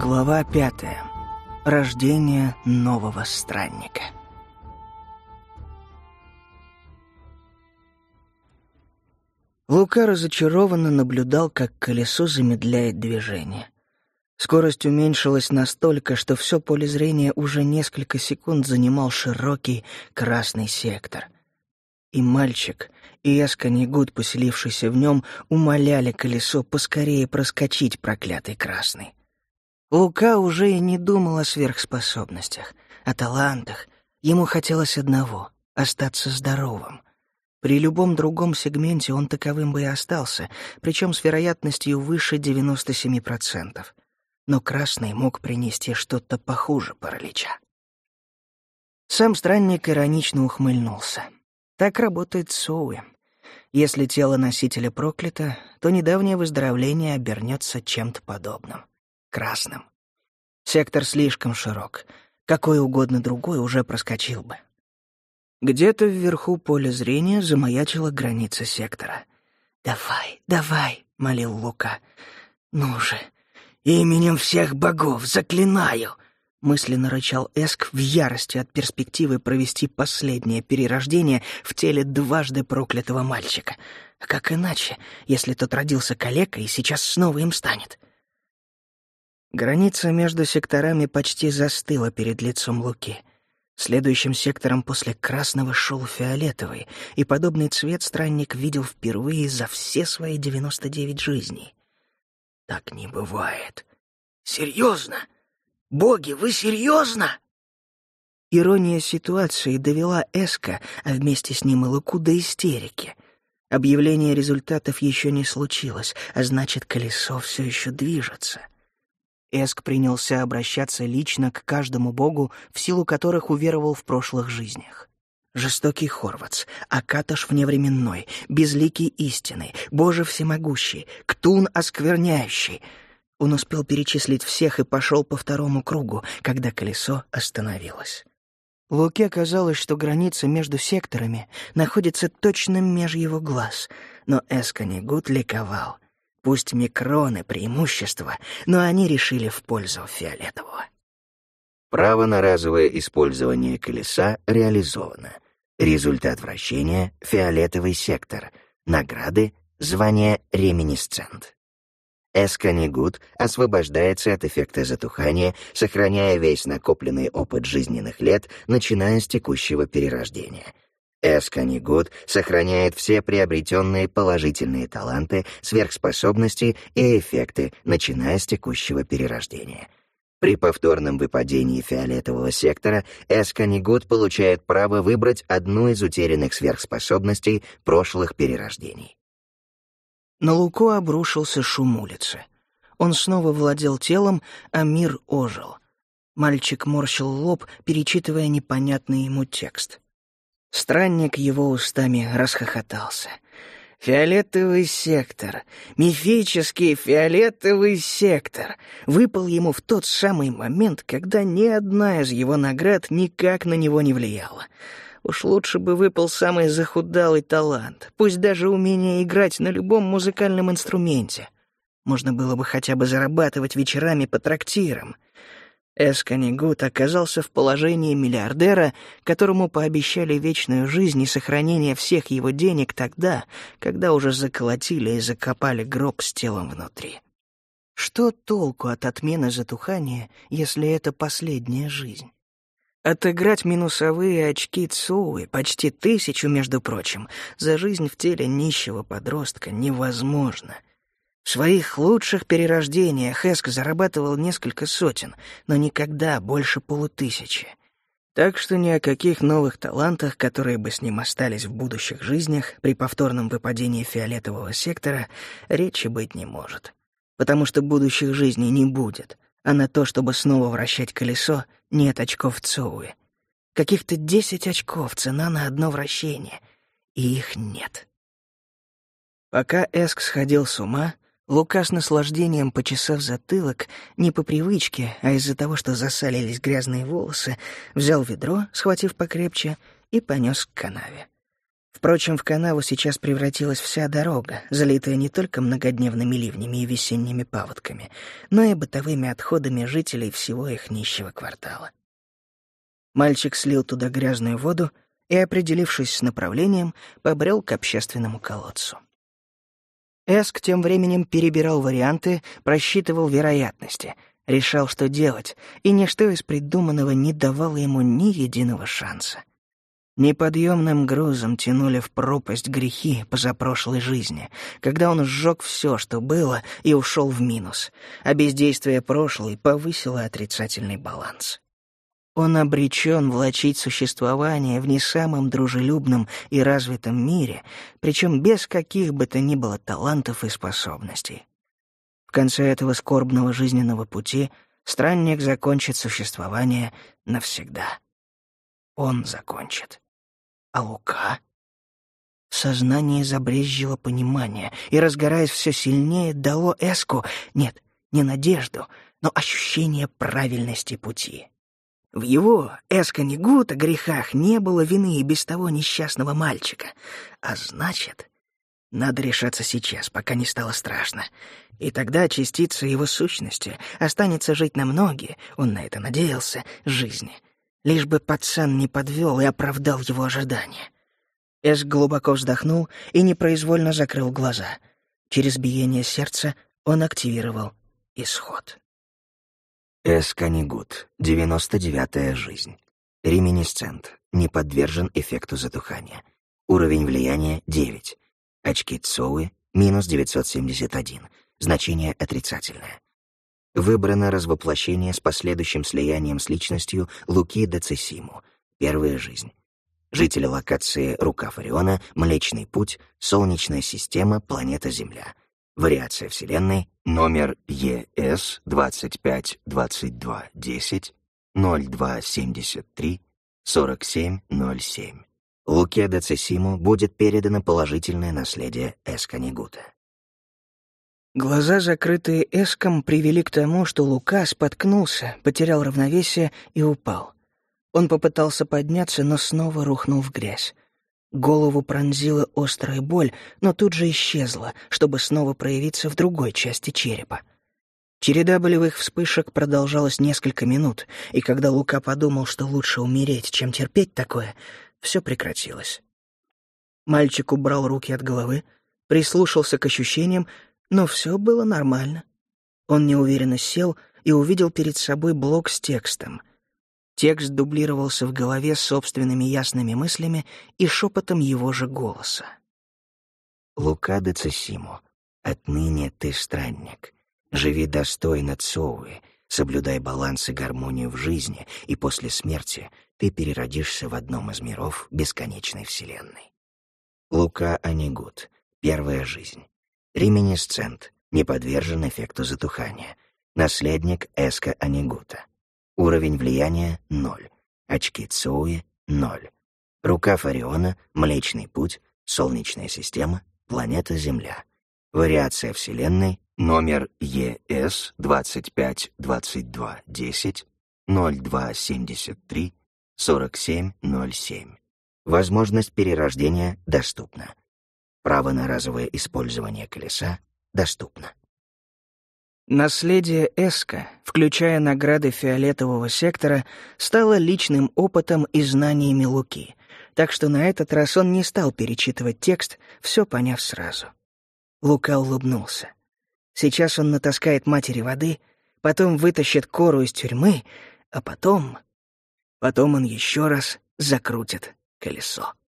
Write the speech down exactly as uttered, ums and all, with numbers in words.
Глава пятая. Рождение нового странника. Лука разочарованно наблюдал, как колесо замедляет движение. Скорость уменьшилась настолько, что все поле зрения уже несколько секунд занимал широкий красный сектор. И мальчик, и Эсканигут, поселившийся в нем, умоляли колесо поскорее проскочить проклятый красный. Лука уже и не думал о сверхспособностях, о талантах. Ему хотелось одного — остаться здоровым. При любом другом сегменте он таковым бы и остался, причем с вероятностью выше девяноста семи процентов. Но красный мог принести что-то похуже паралича. Сам странник иронично ухмыльнулся. Так работает Соуи. Если тело носителя проклято, то недавнее выздоровление обернется чем-то подобным. Красным. Сектор слишком широк. Какой угодно другой уже проскочил бы. Где-то вверху поля зрения замаячила граница сектора. «Давай, давай», — молил Лука. «Ну же, именем всех богов, заклинаю!» Мысленно рычал Эск в ярости от перспективы провести последнее перерождение в теле дважды проклятого мальчика. А как иначе, если тот родился калекой и сейчас снова им станет? Граница между секторами почти застыла перед лицом Луки. Следующим сектором после красного шел фиолетовый, и подобный цвет странник видел впервые за все свои девяносто девять жизней. «Так не бывает. Серьезно? Боги, вы серьезно?» Ирония ситуации довела Эска, а вместе с ним и Луку, до истерики. Объявление результатов еще не случилось, а значит, колесо все еще движется. Эск принялся обращаться лично к каждому богу, в силу которых уверовал в прошлых жизнях. Жестокий Хорватс, Акаташ вневременной, Безликий истинный, Боже всемогущий, Ктун оскверняющий. Он успел перечислить всех и пошел по второму кругу, когда колесо остановилось. Луке казалось, что граница между секторами находится точно меж его глаз, но Эсканигут ликовал. Пусть микроны — преимущество, но они решили в пользу фиолетового. Право на разовое использование колеса реализовано. Результат вращения — фиолетовый сектор. Награды — звание реминисцент. Эсканигут освобождается от эффекта затухания, сохраняя весь накопленный опыт жизненных лет, начиная с текущего перерождения. Эсканигут сохраняет все приобретенные положительные таланты, сверхспособности и эффекты, начиная с текущего перерождения. При повторном выпадении фиолетового сектора Эсканигут получает право выбрать одну из утерянных сверхспособностей прошлых перерождений. На Луку обрушился шум улицы. Он снова владел телом, а мир ожил. Мальчик морщил лоб, перечитывая непонятный ему текст. Странник его устами расхохотался. Фиолетовый сектор, мифический фиолетовый сектор, выпал ему в тот самый момент, когда ни одна из его наград никак на него не влияла. Уж лучше бы выпал самый захудалый талант, пусть даже умение играть на любом музыкальном инструменте. Можно было бы хотя бы зарабатывать вечерами по трактирам. Эсканигут оказался в положении миллиардера, которому пообещали вечную жизнь и сохранение всех его денег тогда, когда уже заколотили и закопали гроб с телом внутри. Что толку от отмены затухания, если это последняя жизнь? Отыграть минусовые очки Цуи, почти тысячу, между прочим, за жизнь в теле нищего подростка невозможно. В своих лучших перерождениях Эск зарабатывал несколько сотен, но никогда больше полутысячи. Так что ни о каких новых талантах, которые бы с ним остались в будущих жизнях при повторном выпадении фиолетового сектора, речи быть не может. Потому что будущих жизней не будет, а на то, чтобы снова вращать колесо, нет очков Цуи. Каких-то десять очков цена на одно вращение, и их нет. Пока Эск сходил с ума, Лука с наслаждением, почесав затылок, не по привычке, а из-за того, что засалились грязные волосы, взял ведро, схватив покрепче, и понес к канаве. Впрочем, в канаву сейчас превратилась вся дорога, залитая не только многодневными ливнями и весенними паводками, но и бытовыми отходами жителей всего их нищего квартала. Мальчик слил туда грязную воду и, определившись с направлением, побрел к общественному колодцу. Эск тем временем перебирал варианты, просчитывал вероятности, решал, что делать, и ничто из придуманного не давало ему ни единого шанса. Неподъемным грузом тянули в пропасть грехи позапрошлой жизни, когда он сжег все, что было, и ушел в минус, а бездействие прошлой повысило отрицательный баланс. Он обречен влачить существование в не самом дружелюбном и развитом мире, причем без каких бы то ни было талантов и способностей. В конце этого скорбного жизненного пути странник закончит существование навсегда. Он закончит. А Лука? В сознании забрезжило понимание, и, разгораясь все сильнее, дало Эску, нет, не надежду, но ощущение правильности пути. В его, Эска-Нигута, грехах не было вины и без того несчастного мальчика. А значит, надо решаться сейчас, пока не стало страшно. И тогда частица его сущности останется жить на многие, он на это надеялся, жизни. Лишь бы пацан не подвел и оправдал его ожидания. Эск глубоко вздохнул и непроизвольно закрыл глаза. Через биение сердца он активировал исход. Эска-Нигут, девяносто девятая жизнь. Реминисцент, не подвержен эффекту затухания. Уровень влияния девять. Очки Цоуи минус девятьсот семьдесят один. Значение отрицательное. Выбрано развоплощение с последующим слиянием с личностью Луки де Цесиму. Первая жизнь. Жители локации Рукав Ориона, Млечный Путь, Солнечная система, планета Земля. Вариация Вселенной, номер Е С двадцать пять двадцать два десять ноль два семьдесят три сорок семь ноль семь. Луке де Цесиму будет передано положительное наследие Эска-Нигута. Глаза, закрытые Эском, привели к тому, что Лука споткнулся, потерял равновесие и упал. Он попытался подняться, но снова рухнул в грязь. Голову пронзила острая боль, но тут же исчезла, чтобы снова проявиться в другой части черепа. Череда болевых вспышек продолжалась несколько минут, и когда Лука подумал, что лучше умереть, чем терпеть такое, все прекратилось. Мальчик убрал руки от головы, прислушался к ощущениям, но все было нормально. Он неуверенно сел и увидел перед собой блок с текстом. Текст дублировался в голове собственными ясными мыслями и шепотом его же голоса. Лука де Цесиму, отныне ты странник. Живи достойно Цоуи, соблюдай баланс и гармонию в жизни, и после смерти ты переродишься в одном из миров бесконечной вселенной. Лука Анигут, первая жизнь. Реминисцент, не подвержен эффекту затухания. Наследник Эска-Анигута. Уровень влияния — ноль. Очки Цоуи — ноль. Рукав Ориона, Млечный Путь, Солнечная система, планета Земля. Вариация Вселенной, номер Е С двадцать пять двадцать два десять ноль два семьдесят три сорок семь ноль семь. Возможность перерождения доступна. Право на разовое использование колеса доступно. Наследие Эска, включая награды фиолетового сектора, стало личным опытом и знаниями Луки, так что на этот раз он не стал перечитывать текст, все поняв сразу. Лука улыбнулся. Сейчас он натаскает матери воды, потом вытащит Кору из тюрьмы, а потом... Потом он еще раз закрутит колесо.